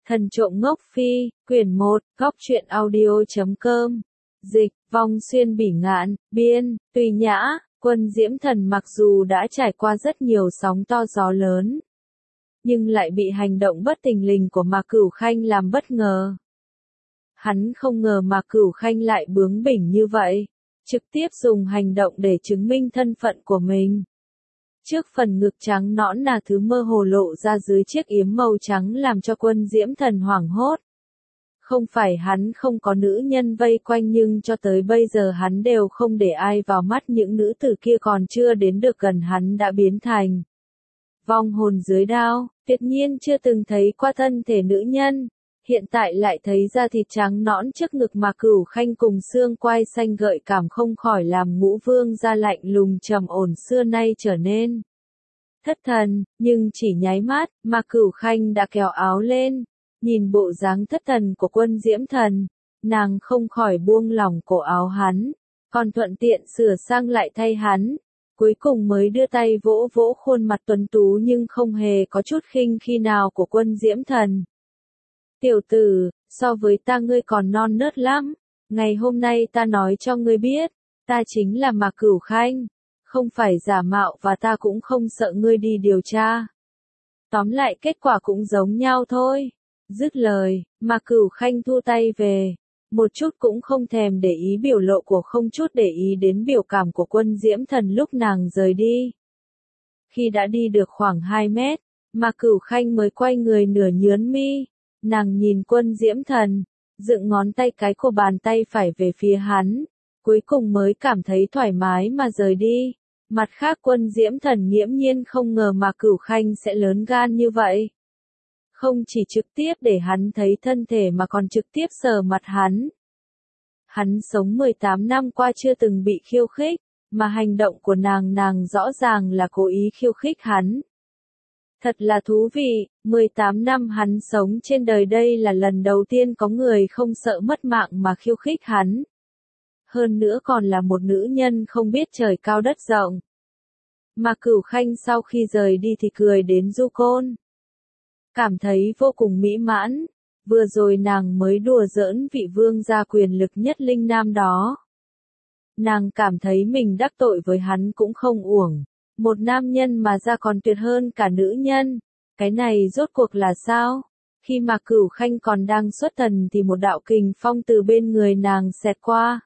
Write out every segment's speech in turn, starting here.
Thần trộm ngốc phi, quyển 1, góc truyện audio.com. Dịch, Vong Xuyên Bỉ Ngạn, biên, Tùy Nhã. Quân Diễm Thần mặc dù đã trải qua rất nhiều sóng to gió lớn, nhưng lại bị hành động bất thình lình của Mạc Cửu Khanh làm bất ngờ. Hắn không ngờ Mạc Cửu Khanh lại bướng bỉnh như vậy, trực tiếp dùng hành động để chứng minh thân phận của mình. Trước phần ngực trắng nõn là thứ mơ hồ lộ ra dưới chiếc yếm màu trắng làm cho Quân Diễm Thần hoảng hốt. Không phải hắn không có nữ nhân vây quanh, nhưng cho tới bây giờ hắn đều không để ai vào mắt, những nữ tử kia còn chưa đến được gần hắn đã biến thành vong hồn dưới đao, tuyệt nhiên chưa từng thấy qua thân thể nữ nhân. Hiện tại lại thấy da thịt trắng nõn trước ngực Mạc Cửu Khanh cùng xương quai xanh gợi cảm, không khỏi làm Ngũ Vương gia lạnh lùng trầm ổn xưa nay trở nên thất thần, nhưng chỉ nháy mắt, Mạc Cửu Khanh đã kéo áo lên, nhìn bộ dáng thất thần của Quân Diễm Thần, nàng không khỏi buông lỏng cổ áo hắn, còn thuận tiện sửa sang lại thay hắn, cuối cùng mới đưa tay vỗ vỗ khuôn mặt tuấn tú nhưng không hề có chút khinh khi nào của Quân Diễm Thần. Tiểu tử, so với ta ngươi còn non nớt lắm, ngày hôm nay ta nói cho ngươi biết, ta chính là Mạc Cửu Khanh, không phải giả mạo và ta cũng không sợ ngươi đi điều tra. Tóm lại kết quả cũng giống nhau thôi. Dứt lời, Mạc Cửu Khanh thu tay về, một chút cũng không thèm để ý biểu lộ của, không chút để ý đến biểu cảm của Quân Diễm Thần lúc nàng rời đi. Khi đã đi được khoảng 2 mét, Mạc Cửu Khanh mới quay người nửa nhướn mi, nàng nhìn Quân Diễm Thần, dựng ngón tay cái của bàn tay phải về phía hắn, cuối cùng mới cảm thấy thoải mái mà rời đi. Mặt khác Quân Diễm Thần nghiễm nhiên không ngờ Mạc Cửu Khanh sẽ lớn gan như vậy. Không chỉ trực tiếp để hắn thấy thân thể mà còn trực tiếp sờ mặt hắn. Hắn sống 18 năm qua chưa từng bị khiêu khích, mà hành động của nàng rõ ràng là cố ý khiêu khích hắn. Thật là thú vị, 18 năm hắn sống trên đời đây là lần đầu tiên có người không sợ mất mạng mà khiêu khích hắn. Hơn nữa còn là một nữ nhân không biết trời cao đất rộng. Mạc Cửu Khanh sau khi rời đi thì cười đến du côn. Cảm thấy vô cùng mỹ mãn, vừa rồi nàng mới đùa giỡn vị vương gia quyền lực nhất Linh Nam đó. Nàng cảm thấy mình đắc tội với hắn cũng không uổng, một nam nhân mà ra còn tuyệt hơn cả nữ nhân, cái này rốt cuộc là sao? Khi Mạc Cửu Khanh còn đang xuất thần thì một đạo kình phong từ bên người nàng xẹt qua.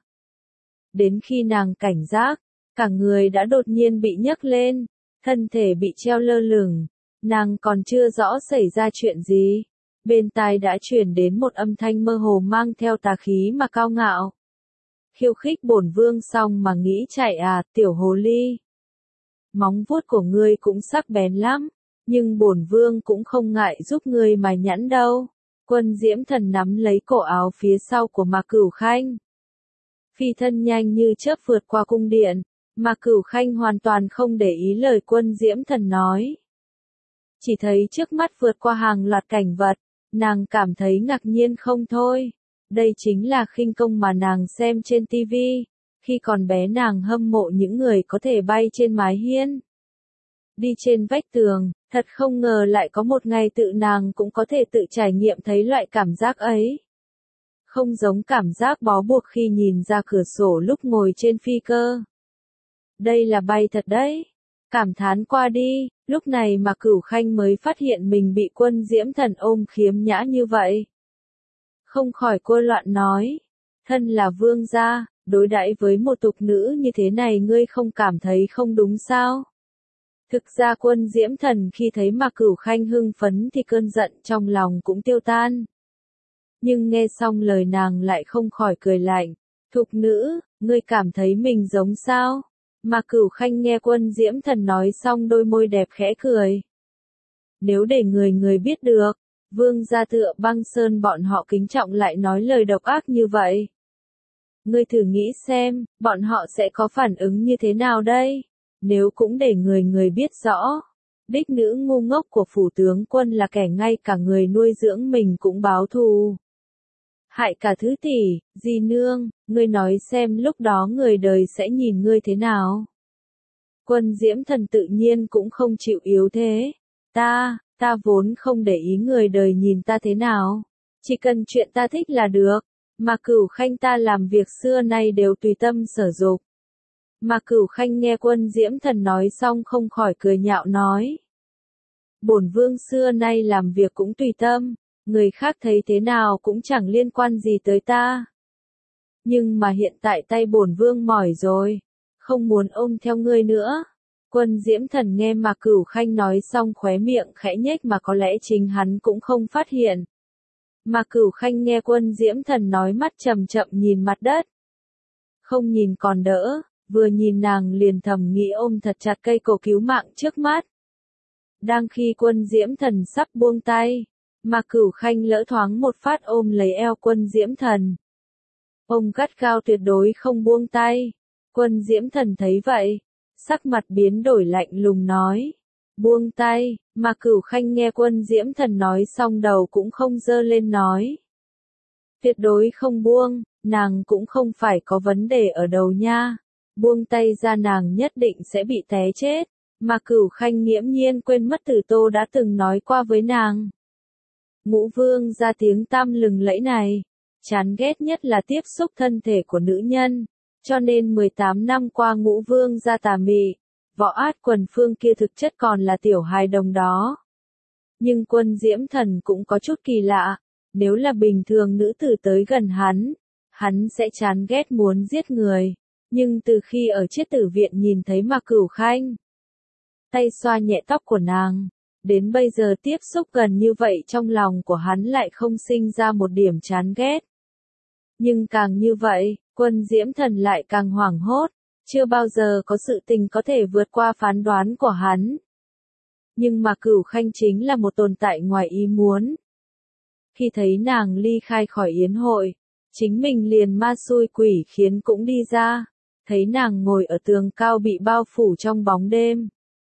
Đến khi nàng cảnh giác, cả người đã đột nhiên bị nhấc lên, thân thể bị treo lơ lửng. Nàng còn chưa rõ xảy ra chuyện gì, bên tai đã truyền đến một âm thanh mơ hồ mang theo tà khí mà cao ngạo. Khiêu khích bổn vương xong mà nghĩ chạy à, tiểu hồ ly. Móng vuốt của ngươi cũng sắc bén lắm, nhưng bổn vương cũng không ngại giúp ngươi mài nhẵn đâu. Quân Diễm Thần nắm lấy cổ áo phía sau của Mạc Cửu Khanh. Phi thân nhanh như chớp vượt qua cung điện, Mạc Cửu Khanh hoàn toàn không để ý lời Quân Diễm Thần nói. Chỉ thấy trước mắt vượt qua hàng loạt cảnh vật, nàng cảm thấy ngạc nhiên không thôi. Đây chính là khinh công mà nàng xem trên TV. Khi còn bé nàng hâm mộ những người có thể bay trên mái hiên, đi trên vách tường, thật không ngờ lại có một ngày tự nàng cũng có thể tự trải nghiệm thấy loại cảm giác ấy. Không giống cảm giác bó buộc khi nhìn ra cửa sổ lúc ngồi trên phi cơ. Đây là bay thật đấy. Cảm thán qua đi, lúc này mà Cửu Khanh mới phát hiện mình bị Quân Diễm Thần ôm khiếm nhã như vậy. Không khỏi cô loạn nói, thân là vương gia, đối đãi với một tục nữ như thế này ngươi không cảm thấy không đúng sao? Thực ra Quân Diễm Thần khi thấy Mạc Cửu Khanh hưng phấn thì cơn giận trong lòng cũng tiêu tan. Nhưng nghe xong lời nàng lại không khỏi cười lạnh, thục nữ, ngươi cảm thấy mình giống sao? Mạc Cửu Khanh nghe Quân Diễm Thần nói xong đôi môi đẹp khẽ cười. Nếu để người biết được, vương gia tựa Băng Sơn bọn họ kính trọng lại nói lời độc ác như vậy. Ngươi thử nghĩ xem, bọn họ sẽ có phản ứng như thế nào đây? Nếu cũng để người biết rõ, đích nữ ngu ngốc của phủ tướng quân là kẻ ngay cả người nuôi dưỡng mình cũng báo thù. Hại cả thứ tỷ, dì nương, ngươi nói xem lúc đó người đời sẽ nhìn ngươi thế nào? Quân Diễm Thần tự nhiên cũng không chịu yếu thế. Ta Ta vốn không để ý người đời nhìn ta thế nào. Chỉ cần chuyện ta thích là được. Mà Cửu Khanh ta làm việc xưa nay đều tùy tâm sở dục. Mà Cửu Khanh nghe Quân Diễm Thần nói xong không khỏi cười nhạo nói. Bổn vương xưa nay làm việc cũng tùy tâm, người khác thấy thế nào cũng chẳng liên quan gì tới ta. Nhưng mà hiện tại tay bổn vương mỏi rồi, không muốn ôm theo ngươi nữa. Quân Diễm Thần nghe mà Cửu Khanh nói xong khóe miệng khẽ nhếch mà có lẽ chính hắn cũng không phát hiện. Mà Cửu Khanh nghe Quân Diễm Thần nói mắt chậm chậm nhìn mặt đất. Không nhìn còn đỡ, vừa nhìn nàng liền thầm nghĩ ôm thật chặt cây cổ cứu mạng trước mắt. Đang khi Quân Diễm Thần sắp buông tay, mà Cửu Khanh lỡ thoáng một phát ôm lấy eo Quân Diễm Thần. Ông gắt gao tuyệt đối không buông tay. Quân Diễm Thần thấy vậy, sắc mặt biến đổi lạnh lùng nói. Buông tay, mà Cửu Khanh nghe Quân Diễm Thần nói xong đầu cũng không dơ lên nói. Tuyệt đối không buông, nàng cũng không phải có vấn đề ở đầu nha. Buông tay ra nàng nhất định sẽ bị té chết. Mà Cửu Khanh nghiễm nhiên quên mất Tử Tô đã từng nói qua với nàng. Ngũ Vương ra tiếng tăm lừng lẫy này. Chán ghét nhất là tiếp xúc thân thể của nữ nhân. Cho nên 18 năm qua Ngũ Vương ra tà mị. Võ Át Quần Phương kia thực chất còn là tiểu hài đồng đó. Nhưng Quân Diễm Thần cũng có chút kỳ lạ. Nếu là bình thường nữ tử tới gần hắn sẽ chán ghét muốn giết người. Nhưng từ khi ở Chiết Tử Viện nhìn thấy mà Cửu Khanh, tay xoa nhẹ tóc của nàng, đến bây giờ tiếp xúc gần như vậy trong lòng của hắn lại không sinh ra một điểm chán ghét. Nhưng càng như vậy, Quân Diễm Thần lại càng hoảng hốt, chưa bao giờ có sự tình có thể vượt qua phán đoán của hắn. Nhưng mà Cửu Khanh chính là một tồn tại ngoài ý muốn. Khi thấy nàng ly khai khỏi yến hội, chính mình liền ma xui quỷ khiến cũng đi ra, thấy nàng ngồi ở tường cao bị bao phủ trong bóng đêm.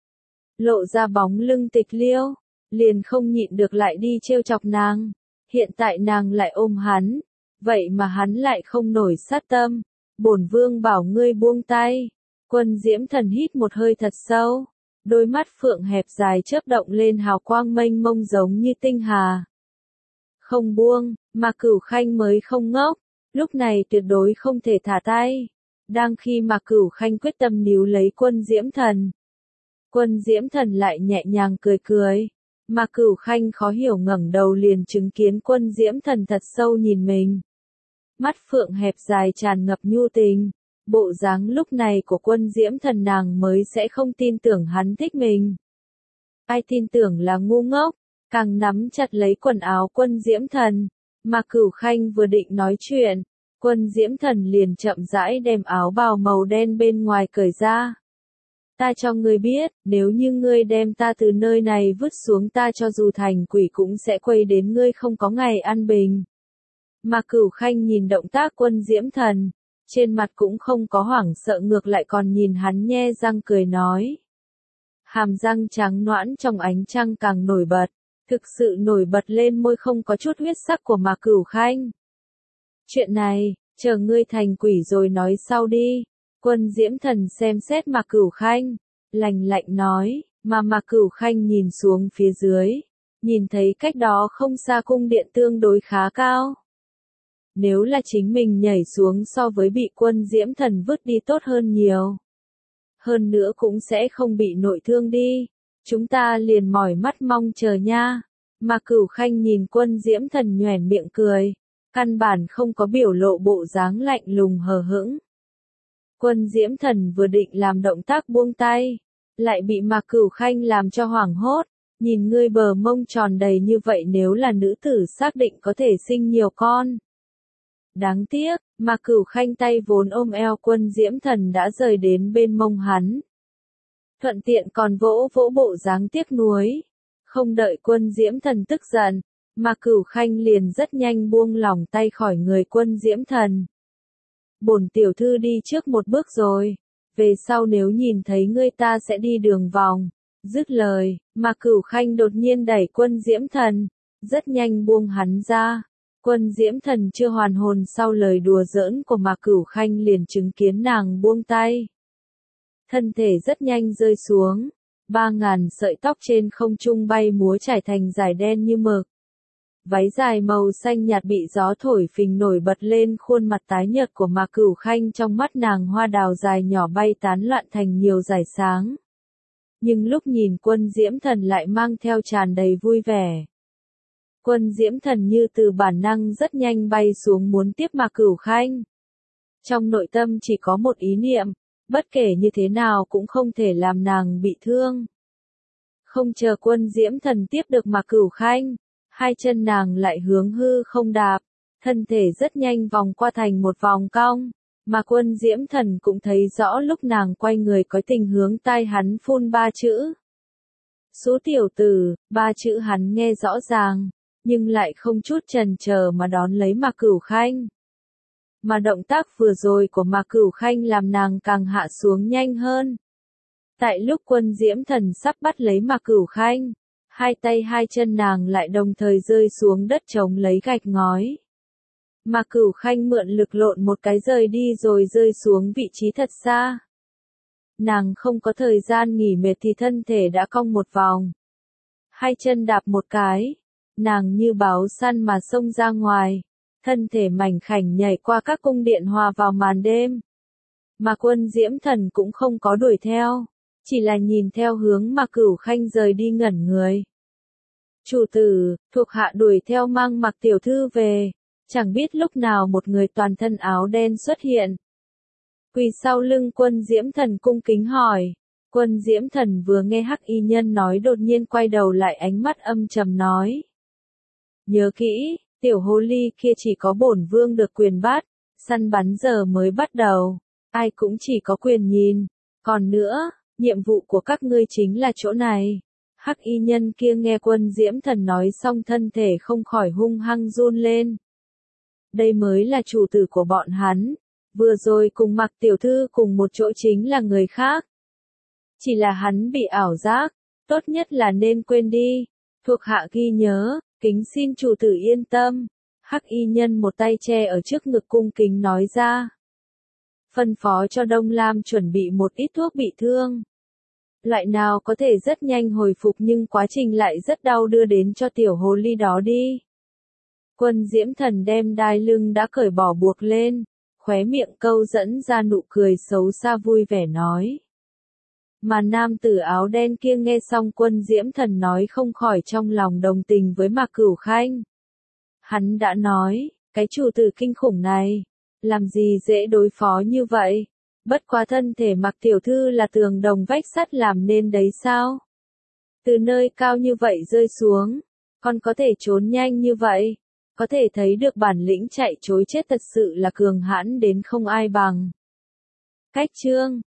Lộ ra bóng lưng tịch liêu, liền không nhịn được lại đi trêu chọc nàng. Hiện tại nàng lại ôm hắn, vậy mà hắn lại không nổi sát tâm. Bổn vương bảo ngươi buông tay. Quân Diễm Thần hít một hơi thật sâu, đôi mắt phượng hẹp dài chớp động lên hào quang mênh mông giống như tinh hà. Không buông, mà Cửu Khanh mới không ngốc, lúc này tuyệt đối không thể thả tay. Đang khi mà Cửu Khanh quyết tâm níu lấy Quân Diễm Thần, Quân Diễm Thần lại nhẹ nhàng cười cười. Mà Cửu Khanh khó hiểu ngẩng đầu liền chứng kiến Quân Diễm Thần thật sâu nhìn mình. Mắt phượng hẹp dài tràn ngập nhu tình. Bộ dáng lúc này của Quân Diễm Thần nàng mới sẽ không tin tưởng hắn thích mình. Ai tin tưởng là ngu ngốc. Càng nắm chặt lấy quần áo Quân Diễm Thần. Mà Cửu Khanh vừa định nói chuyện, Quân Diễm Thần liền chậm rãi đem áo bào màu đen bên ngoài cởi ra. Ta cho ngươi biết, nếu như ngươi đem ta từ nơi này vứt xuống ta cho dù thành quỷ cũng sẽ quay đến ngươi không có ngày an bình. Mà Cửu Khanh nhìn động tác Quân Diễm Thần, trên mặt cũng không có hoảng sợ ngược lại còn nhìn hắn nhe răng cười nói. Hàm răng trắng nõn trong ánh trăng càng nổi bật, thực sự nổi bật lên môi không có chút huyết sắc của mà Cửu Khanh. Chuyện này, chờ ngươi thành quỷ rồi nói sau đi. Quân Diễm Thần xem xét mà Cửu Khanh, lạnh lạnh nói, mà Cửu Khanh nhìn xuống phía dưới, nhìn thấy cách đó không xa cung điện tương đối khá cao. Nếu là chính mình nhảy xuống so với bị Quân Diễm Thần vứt đi tốt hơn nhiều. Hơn nữa cũng sẽ không bị nội thương đi. Chúng ta liền mỏi mắt mong chờ nha. Mà Cửu Khanh nhìn Quân Diễm Thần nhoẻn miệng cười, căn bản không có biểu lộ bộ dáng lạnh lùng hờ hững. Quân Diễm Thần vừa định làm động tác buông tay, lại bị mà Cửu Khanh làm cho hoảng hốt. Nhìn ngươi bờ mông tròn đầy như vậy nếu là nữ tử xác định có thể sinh nhiều con. Đáng tiếc, mà Cửu Khanh tay vốn ôm eo Quân Diễm Thần đã rời đến bên mông hắn. Thuận tiện còn vỗ vỗ bộ dáng tiếc nuối. Không đợi Quân Diễm Thần tức giận, mà Cửu Khanh liền rất nhanh buông lỏng tay khỏi người Quân Diễm Thần. Bổn tiểu thư đi trước một bước rồi, về sau nếu nhìn thấy ngươi ta sẽ đi đường vòng. Dứt lời, mà Cửu Khanh đột nhiên đẩy Quân Diễm Thần, rất nhanh buông hắn ra. Quân Diễm Thần chưa hoàn hồn sau lời đùa giỡn của mà Cửu Khanh liền chứng kiến nàng buông tay. Thân thể rất nhanh rơi xuống, 3.000 sợi tóc trên không trung bay múa trải thành dải đen như mực. Váy dài màu xanh nhạt bị gió thổi phình nổi bật lên khuôn mặt tái nhợt của Mạc Cửu Khanh, trong mắt nàng hoa đào dài nhỏ bay tán loạn thành nhiều dải sáng. Nhưng lúc nhìn Quân Diễm Thần lại mang theo tràn đầy vui vẻ. Quân Diễm Thần như từ bản năng rất nhanh bay xuống muốn tiếp Mạc Cửu Khanh. Trong nội tâm chỉ có một ý niệm, bất kể như thế nào cũng không thể làm nàng bị thương. Không chờ Quân Diễm Thần tiếp được Mạc Cửu Khanh, hai chân nàng lại hướng hư không đạp, thân thể rất nhanh vòng qua thành một vòng cong, mà Quân Diễm Thần cũng thấy rõ lúc nàng quay người có tình hướng tai hắn phun 3 chữ. Số tiểu tử, 3 chữ hắn nghe rõ ràng, nhưng lại không chút chần chờ mà đón lấy Mạc Cửu Khanh. Mà động tác vừa rồi của Mạc Cửu Khanh làm nàng càng hạ xuống nhanh hơn. Tại lúc Quân Diễm Thần sắp bắt lấy Mạc Cửu Khanh, hai tay hai chân nàng lại đồng thời rơi xuống đất chống lấy gạch ngói. Mạc Cửu Khanh mượn lực lộn một cái rời đi rồi rơi xuống vị trí thật xa. Nàng không có thời gian nghỉ mệt thì thân thể đã cong một vòng. Hai chân đạp một cái, nàng như báo săn mà xông ra ngoài, thân thể mảnh khảnh nhảy qua các cung điện hòa vào màn đêm. Mà Quân Diễm Thần cũng không có đuổi theo, chỉ là nhìn theo hướng Mạc Cửu Khanh rời đi ngẩn người. Chủ tử, thuộc hạ đuổi theo mang Mạc tiểu thư về, chẳng biết lúc nào một người toàn thân áo đen xuất hiện. Quỳ sau lưng Quân Diễm Thần cung kính hỏi. Quân Diễm Thần vừa nghe Hắc Y Nhân nói đột nhiên quay đầu lại, ánh mắt âm trầm nói. Nhớ kỹ, tiểu hồ ly kia chỉ có bổn vương được quyền bắt, săn bắn giờ mới bắt đầu, ai cũng chỉ có quyền nhìn. Còn nữa, nhiệm vụ của các ngươi chính là chỗ này. Hắc Y Nhân kia nghe Quân Diễm Thần nói xong thân thể không khỏi hung hăng run lên. Đây mới là chủ tử của bọn hắn, vừa rồi cùng Mạc tiểu thư cùng một chỗ chính là người khác. Chỉ là hắn bị ảo giác, tốt nhất là nên quên đi. Thuộc hạ ghi nhớ, kính xin chủ tử yên tâm. Hắc Y Nhân một tay che ở trước ngực cung kính nói ra. Phân phó cho Đông Lam chuẩn bị một ít thuốc bị thương. Loại nào có thể rất nhanh hồi phục nhưng quá trình lại rất đau, đưa đến cho tiểu hồ ly đó đi. Quân Diễm Thần đem đai lưng đã cởi bỏ buộc lên, khóe miệng câu dẫn ra nụ cười xấu xa vui vẻ nói. Mà nam tử áo đen kia nghe xong Quân Diễm Thần nói không khỏi trong lòng đồng tình với Mạc Cửu Khanh. Hắn đã nói, cái chủ tử kinh khủng này, làm gì dễ đối phó như vậy, bất quá thân thể Mạc tiểu thư là tường đồng vách sắt làm nên đấy sao? Từ nơi cao như vậy rơi xuống, còn có thể trốn nhanh như vậy, có thể thấy được bản lĩnh chạy trối chết thật sự là cường hãn đến không ai bằng. Cách chương